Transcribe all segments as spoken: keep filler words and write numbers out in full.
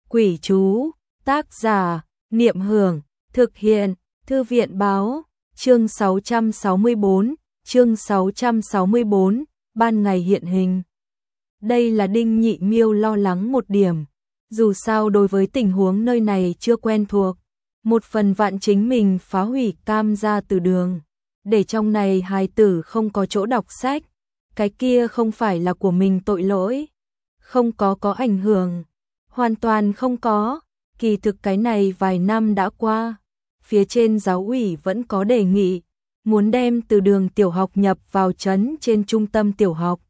Quỷ chú, tác giả, Niệm Hưởng, thực hiện, Thư viện báo, chương sáu trăm sáu mươi bốn, chương sáu trăm sáu mươi bốn, ban ngày hiện hình. Đây là Đinh Nhị Miêu lo lắng một điểm, dù sao đối với tình huống nơi này chưa quen thuộc, một phần vạn chính mình phá hủy Cam gia từ đường, để trong này hài tử không có chỗ đọc sách, cái kia không phải là của mình tội lỗi, không có có ảnh hưởng. Hoàn toàn không có, kỳ thực cái này vài năm đã qua, phía trên giáo ủy vẫn có đề nghị, muốn đem từ đường tiểu học nhập vào trấn trên trung tâm tiểu học.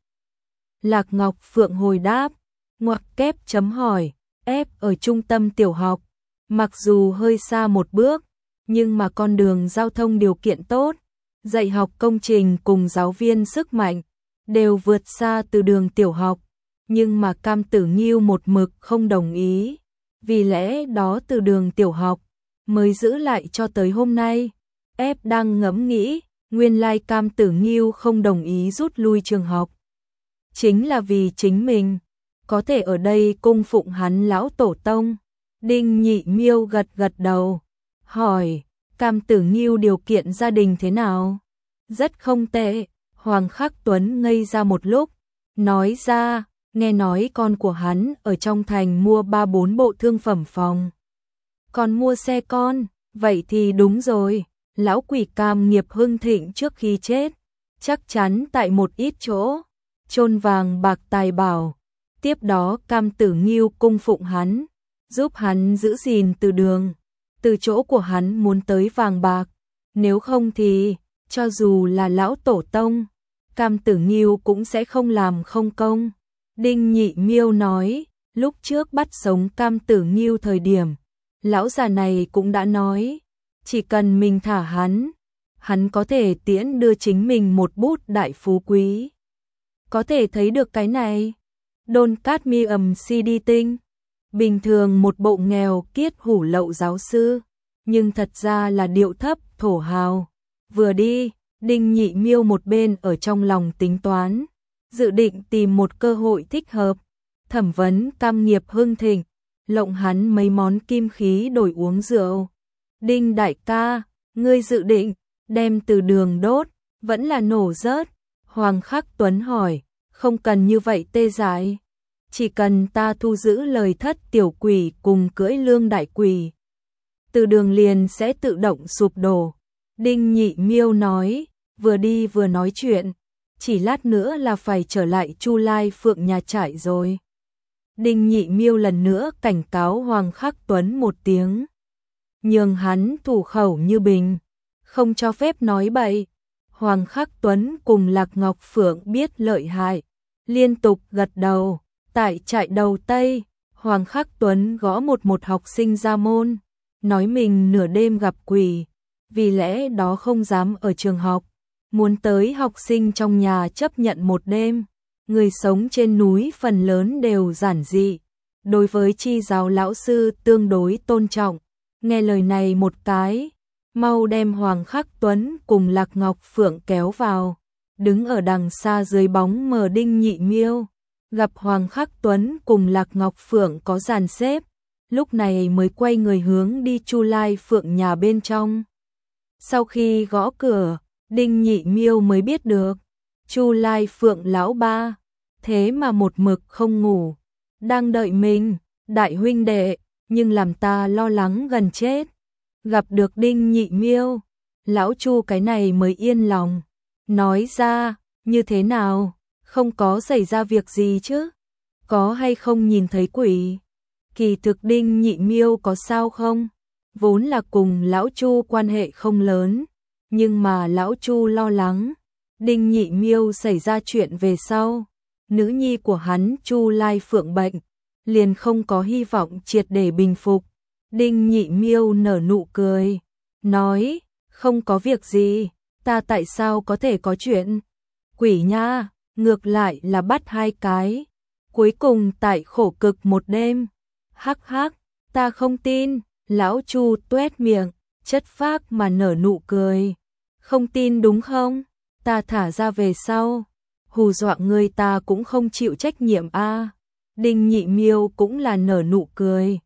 Lạc Ngọc Phượng hồi đáp, ngoặc kép chấm hỏi, ép ở trung tâm tiểu học, mặc dù hơi xa một bước, nhưng mà con đường giao thông điều kiện tốt, dạy học công trình cùng giáo viên sức mạnh, đều vượt xa từ đường tiểu học. Nhưng mà Cam Tử Nghiêu một mực không đồng ý, vì lẽ đó từ đường tiểu học mới giữ lại cho tới hôm nay. Ép đang ngẫm nghĩ, nguyên lai Cam Tử Nghiêu không đồng ý rút lui trường học, chính là vì chính mình có thể ở đây cung phụng hắn lão tổ tông. Đinh Nhị Miêu gật gật đầu, hỏi, Cam Tử Nghiêu điều kiện gia đình thế nào? Rất không tệ. Hoàng Khắc Tuấn ngây ra một lúc, nói ra, nghe nói con của hắn ở trong thành mua ba bốn bộ thương phẩm phòng, còn mua xe con, vậy thì đúng rồi, lão quỷ Cam nghiệp hưng thịnh trước khi chết, chắc chắn tại một ít chỗ chôn vàng bạc tài bảo, tiếp đó Cam Tử Nghiêu cung phụng hắn, giúp hắn giữ gìn từ đường, từ chỗ của hắn muốn tới vàng bạc, nếu không thì cho dù là lão tổ tông, Cam Tử Nghiêu cũng sẽ không làm không công. Đinh Nhị Miêu nói, lúc trước bắt sống Cam Tử Nghiêu thời điểm, lão già này cũng đã nói, chỉ cần mình thả hắn, hắn có thể tiễn đưa chính mình một bút đại phú quý. Có thể thấy được cái này, Đôn Cát Mi ầm xê đê tinh, bình thường một bộ nghèo kiết hủ lậu giáo sư, nhưng thật ra là điệu thấp thổ hào. Vừa đi, Đinh Nhị Miêu một bên ở trong lòng tính toán, dự định tìm một cơ hội thích hợp, thẩm vấn Cam nghiệp hưng thịnh, lộng hắn mấy món kim khí đổi uống rượu. Đinh đại ca, ngươi dự định đem từ đường đốt, vẫn là nổ rớt? Hoàng Khắc Tuấn hỏi, không cần như vậy tê dại, chỉ cần ta thu giữ lời thất tiểu quỷ cùng cưỡi lương đại quỷ, từ đường liền sẽ tự động sụp đổ. Đinh Nhị Miêu nói, vừa đi vừa nói chuyện, chỉ lát nữa là phải trở lại Chu Lai Phượng nhà trại rồi. Đinh Nhị Miêu lần nữa cảnh cáo Hoàng Khắc Tuấn một tiếng, nhường hắn thủ khẩu như bình, không cho phép nói bậy. Hoàng Khắc Tuấn cùng Lạc Ngọc Phượng biết lợi hại, liên tục gật đầu. Tại trại đầu Tây, Hoàng Khắc Tuấn gõ một một học sinh ra môn, nói mình nửa đêm gặp quỷ, vì lẽ đó không dám ở trường học, muốn tới học sinh trong nhà chấp nhận một đêm. Người sống trên núi phần lớn đều giản dị, đối với chi giáo lão sư tương đối tôn trọng. Nghe lời này một cái, mau đem Hoàng Khắc Tuấn cùng Lạc Ngọc Phượng kéo vào, đứng ở đằng xa dưới bóng mờ Đinh Nhị Miêu, gặp Hoàng Khắc Tuấn cùng Lạc Ngọc Phượng có dàn xếp, lúc này mới quay người hướng đi Chu Lai Phượng nhà bên trong. Sau khi gõ cửa, Đinh Nhị Miêu mới biết được, Chu Lai Phượng lão ba, thế mà một mực không ngủ, đang đợi mình, đại huynh đệ, nhưng làm ta lo lắng gần chết. Gặp được Đinh Nhị Miêu, lão Chu cái này mới yên lòng, nói ra, như thế nào, không có xảy ra việc gì chứ, có hay không nhìn thấy quỷ? Kỳ thực Đinh Nhị Miêu có sao không? Vốn là cùng lão Chu quan hệ không lớn, nhưng mà lão Chu lo lắng, Đinh Nhị Miêu xảy ra chuyện về sau, nữ nhi của hắn Chu Lai Phượng bệnh, liền không có hy vọng triệt để bình phục. Đinh Nhị Miêu nở nụ cười, nói, không có việc gì, ta tại sao có thể có chuyện? Quỷ nha, ngược lại là bắt hai cái, cuối cùng tại khổ cực một đêm. Hắc hắc, ta không tin. Lão Chu tuét miệng, chất phác mà nở nụ cười. Không tin đúng không? Ta thả ra về sau, hù dọa người ta cũng không chịu trách nhiệm a. Đinh Nhị Miêu cũng là nở nụ cười,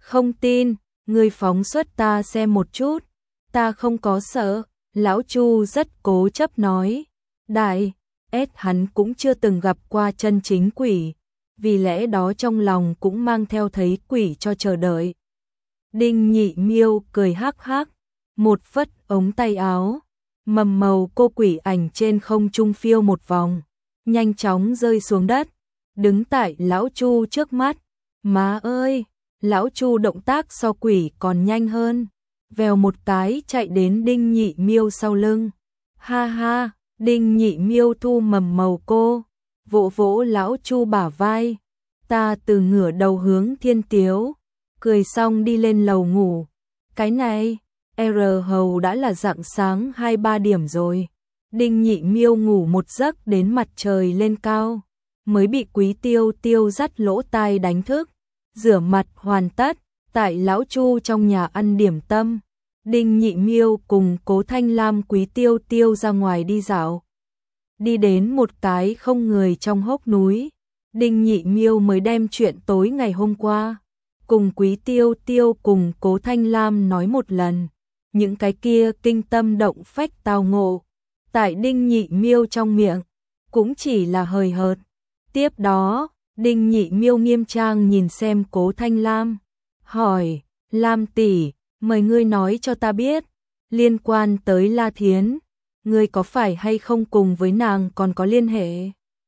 Không tin, ngươi phóng xuất ta xem một chút. Ta không có sợ, lão Chu rất cố chấp nói. Đại, S hắn cũng chưa từng gặp qua chân chính quỷ, vì lẽ đó trong lòng cũng mang theo thấy quỷ cho chờ đợi. Đinh Nhị Miêu cười hắc hắc, một phất ống tay áo, mầm màu cô quỷ ảnh trên không trung phiêu một vòng, nhanh chóng rơi xuống đất, đứng tại lão Chu trước mắt. Má ơi, lão Chu động tác so quỷ còn nhanh hơn, vèo một cái chạy đến Đinh Nhị Miêu sau lưng. Ha ha, Đinh Nhị Miêu thu mầm màu cô, vỗ vỗ lão Chu bả vai. Ta từ ngửa đầu hướng Thiên Tiếu, cười xong đi lên lầu ngủ. Cái này, R hầu đã là rạng sáng hai ba điểm rồi. Đinh Nhị Miêu ngủ một giấc đến mặt trời lên cao, mới bị Quý Tiêu Tiêu dắt lỗ tai đánh thức. Rửa mặt hoàn tất, tại lão Chu trong nhà ăn điểm tâm. Đinh Nhị Miêu cùng Cố Thanh Lam Quý Tiêu Tiêu ra ngoài đi dạo. Đi đến một cái không người trong hốc núi, Đinh Nhị Miêu mới đem chuyện tối ngày hôm qua cùng Quý Tiêu Tiêu cùng Cố Thanh Lam nói một lần. Những cái kia kinh tâm động phách tao ngộ, tại Đinh Nhị Miêu trong miệng cũng chỉ là hời hợt. Tiếp đó, Đinh Nhị Miêu nghiêm trang nhìn xem Cố Thanh Lam, hỏi: Lam tỷ, mời ngươi nói cho ta biết, liên quan tới La Thiến, ngươi có phải hay không cùng với nàng còn có liên hệ?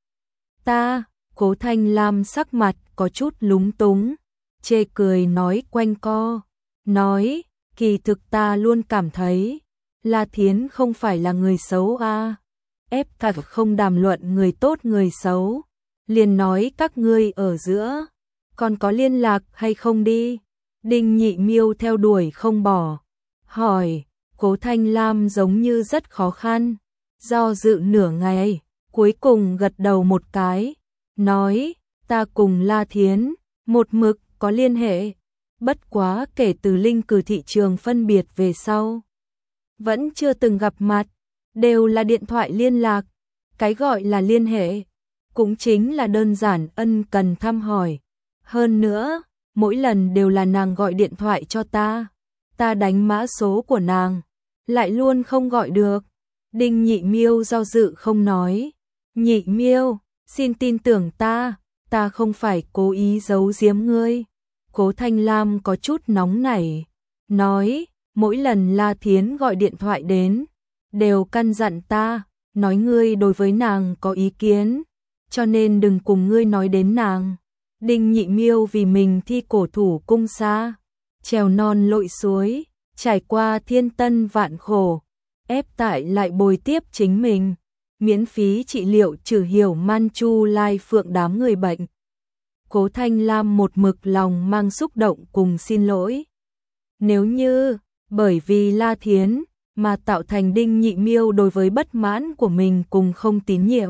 Ta, Cố Thanh Lam sắc mặt có chút lúng túng, chê cười nói quanh co, nói, kỳ thực ta luôn cảm thấy, La Thiến không phải là người xấu a. Ép thật không đàm luận người tốt người xấu, liền nói các ngươi ở giữa, còn có liên lạc hay không đi? Đinh Nhị Miêu theo đuổi không bỏ, hỏi. Cố Thanh Lam giống như rất khó khăn, do dự nửa ngày, cuối cùng gật đầu một cái, nói, ta cùng La Thiến, một mực có liên hệ, bất quá kể từ Linh Cử thị trường phân biệt về sau, vẫn chưa từng gặp mặt, đều là điện thoại liên lạc, cái gọi là liên hệ, cũng chính là đơn giản ân cần thăm hỏi, hơn nữa, mỗi lần đều là nàng gọi điện thoại cho ta, ta đánh mã số của nàng, lại luôn không gọi được. Đinh Nhị Miêu do dự không nói. Nhị Miêu, xin tin tưởng ta, ta không phải cố ý giấu giếm ngươi. Cố Thanh Lam có chút nóng nảy, nói, mỗi lần La Thiến gọi điện thoại đến, đều căn dặn ta, nói ngươi đối với nàng có ý kiến, cho nên đừng cùng ngươi nói đến nàng. Đinh Nhị Miêu vì mình thi cổ thủ cung xa, trèo non lội suối, trải qua thiên tân vạn khổ, ép tại lại bồi tiếp chính mình, miễn phí trị liệu trừ hiểu Manchu Lai Phượng đám người bệnh. Cố Thanh Lam một mực lòng mang xúc động cùng xin lỗi. Nếu như, bởi vì La Thiến, mà tạo thành Đinh Nhị Miêu đối với bất mãn của mình cùng không tín nhiệm.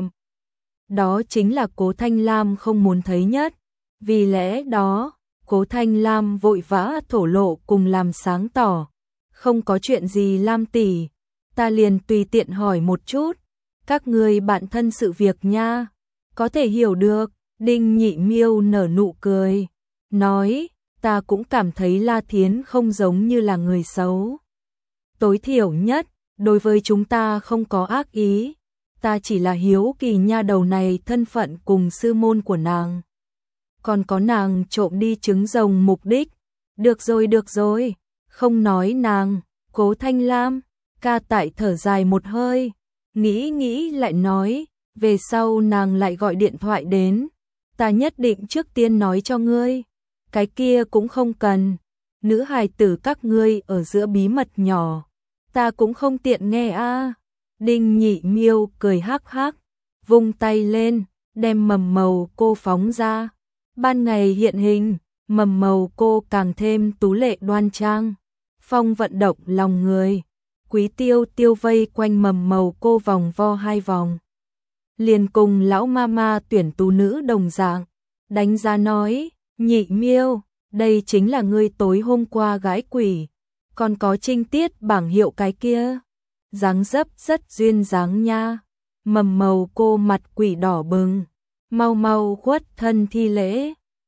Đó chính là Cố Thanh Lam không muốn thấy nhất. Vì lẽ đó, Cố Thanh Lam vội vã thổ lộ cùng làm sáng tỏ. Không có chuyện gì Lam tỷ, ta liền tùy tiện hỏi một chút, các người bạn thân sự việc nha, có thể hiểu được. Đinh Nhị Miêu nở nụ cười, nói, ta cũng cảm thấy La Thiến không giống như là người xấu. Tối thiểu nhất, đối với chúng ta không có ác ý, ta chỉ là hiếu kỳ nha đầu này thân phận cùng sư môn của nàng. Còn có nàng trộm đi trứng rồng mục đích, được rồi được rồi, không nói nàng. Cố Thanh Lam, ca tại thở dài một hơi, nghĩ nghĩ lại nói, về sau nàng lại gọi điện thoại đến, ta nhất định trước tiên nói cho ngươi, cái kia cũng không cần, nữ hài tử các ngươi ở giữa bí mật nhỏ, ta cũng không tiện nghe a. Đinh Nhị Miêu cười hắc hắc, vung tay lên, đem mầm màu cô phóng ra, ban ngày hiện hình, mầm màu cô càng thêm tú lệ đoan trang. Phong vận động lòng người, Quý Tiêu Tiêu vây quanh mầm màu cô vòng vo hai vòng. Liền cùng lão mama tuyển tú nữ đồng dạng, đánh giá nói, Nhị Miêu, đây chính là ngươi tối hôm qua gái quỷ, còn có trinh tiết bảng hiệu cái kia, dáng dấp rất duyên dáng nha. Mầm màu cô mặt quỷ đỏ bừng, mau mau khuất thân thi lễ,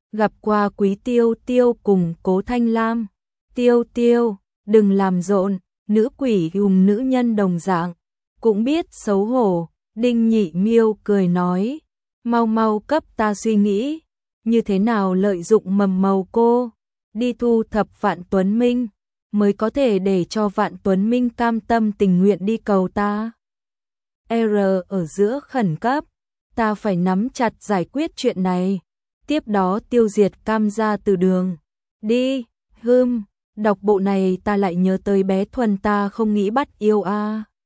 gặp qua Quý Tiêu Tiêu cùng Cố Thanh Lam. Tiêu Tiêu, đừng làm rộn, nữ quỷ cùng nữ nhân đồng dạng, cũng biết xấu hổ. Đinh Nhị Miêu cười nói, mau mau cấp ta suy nghĩ, như thế nào lợi dụng mầm màu cô, đi thu thập Vạn Tuấn Minh, mới có thể để cho Vạn Tuấn Minh cam tâm tình nguyện đi cầu ta. R ở giữa khẩn cấp, ta phải nắm chặt giải quyết chuyện này, tiếp đó tiêu diệt Cam gia từ đường. Đi, hưm, đọc bộ này ta lại nhớ tới bé Thuần ta không nghĩ bắt yêu a. À.